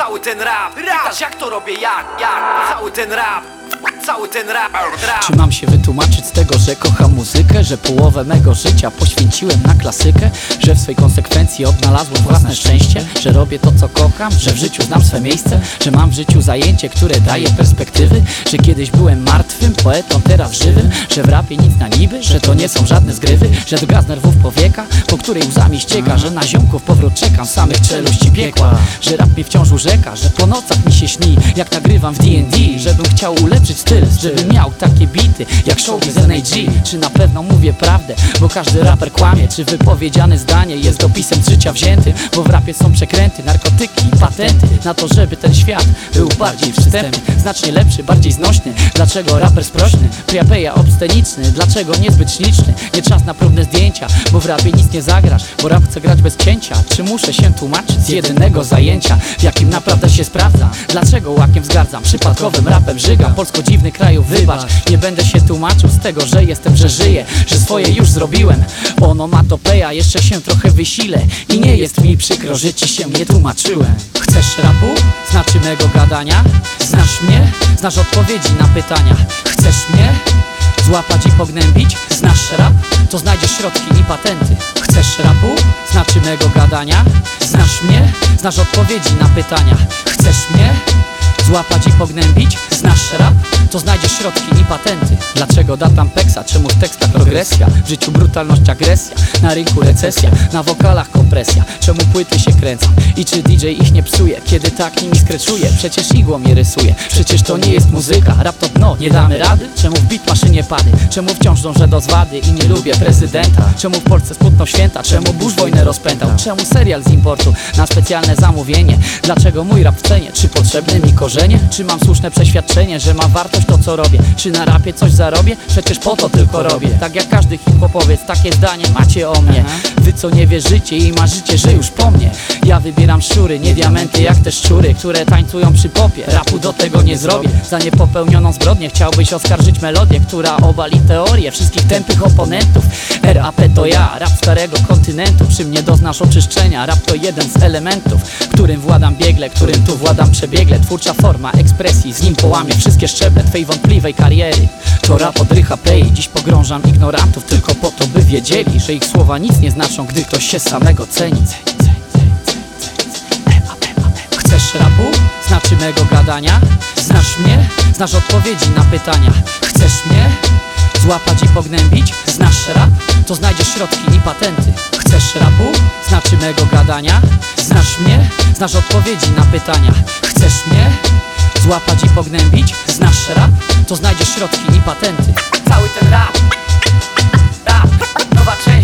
Cały ten rap, pytasz jak to robię, jak cały ten rap. Czy mam się wytłumaczyć z tego, że kocham muzykę? Że połowę mego życia poświęciłem na klasykę? Że w swej konsekwencji odnalazłem własne szczęście? Że robię to co kocham? Że w życiu znam swe miejsce? Że mam w życiu zajęcie, które daje perspektywy? Że kiedyś byłem martwym poetą, teraz żywym? Że w rapie nic na niby? Że to nie są żadne zgrywy? Że gaz nerwów powieka, po której łzami ścieka? Że na ziomków powrót czekam, samych czeluści piekła? Że rap mnie wciąż urzeka? Że po nocach mi się śni, jak nagrywam w D&D? Żebym chciał ulepszyć styl, żebym miał takie bity jak Showbiz NAG. Czy na pewno mówię prawdę, bo każdy raper kłamie? Czy wypowiedziane zdanie jest dopisem z życia wziętym? Bo w rapie są przekręty, narkotyki i patenty na to, żeby ten świat był bardziej przystępny, znacznie lepszy, bardziej znośny. Dlaczego raper sprośny? Priapeja obsceniczny. Dlaczego niezbyt śliczny? Nie czas na próbne zdjęcia, bo w rapie nic nie zagrasz, bo rap chce grać bez cięcia. Czy muszę się tłumaczyć z jedynego zajęcia, w jakim naprawdę się sprawdza? Dlaczego łakiem wzgardzam, przypadkowym rapem żygam? Polsko dziwny kraju, wybacz, nie będę się tłumaczył z tego, że jestem, że żyję, że swoje już zrobiłem. Onomatopeja, jeszcze się trochę wysilę i nie jest mi przykro, że ci się nie tłumaczyłem. Chcesz rapu? Znaczy mego gadania? Znasz mnie? Znasz odpowiedzi na pytania? Chcesz mnie złapać i pognębić? Znasz rap? To znajdziesz środki i patenty. Chcesz rapu? Znaczy mego gadania? Znasz mnie? Znasz odpowiedzi na pytania? Chcesz mnie złapać i pognębić? Znasz rap? To znajdziesz środki i patenty. Dlaczego datam peksa? Czemu w tekstach progresja? W życiu brutalność, agresja, na rynku recesja, na wokalach kompresja. Czemu płyty się kręcą? I czy DJ ich nie psuje, kiedy tak nimi skreczuje? Przecież igłą je rysuje, przecież to nie jest muzyka. Rap to dno, nie damy rady? Czemu w beatmaszynie pady? Czemu wciąż dążę do zwady i nie lubię prezydenta? Czemu w Polsce smutno święta? Czemu Bush wojnę rozpętał? Czemu serial z importu na specjalne zamówienie? Dlaczego mój rap w cenie? Czy potrzebne mi korzenie? Czy mam słuszne przeświadczenie, że ma wartość to co robię? Czy na rapie coś zarobię? Przecież po to tylko robię. Tak jak każdy hip-hopowiec, takie zdanie macie o mnie. Wy co nie wierzycie i marzycie, że już po mnie. Ja wybieram szury, nie diamenty jak te szczury, które tańcują przy popie. Rapu do tego nie zrobię. Za niepopełnioną zbrodnię chciałbyś oskarżyć melodię, która obali teorię wszystkich tępych oponentów. RAP to ja, rap starego kontynentu. Przy mnie doznasz oczyszczenia. Rap to jeden z elementów, którym władam biegle, którym tu władam przebiegle. Twórcza forma ekspresji, z nim połamię wszystkie szczeble twej wątpliwej kariery. To rap odrycha play. Dziś pogrążam ignorantów tylko po to, by wiedzieli, że ich słowa nic nie znaczą, gdy ktoś się samego ceni. Chcesz rapu? Znaczy mego gadania? Znasz mnie? Znasz odpowiedzi na pytania? Chcesz mnie złapać i pognębić? Znasz rap? To znajdziesz środki i patenty. Chcesz rapu? Znaczy mego gadania? Znasz mnie? Znasz odpowiedzi na pytania? Chcesz mnie złapać i pognębić? Znasz rap? To znajdziesz środki i patenty. Cały ten rap, nowa część.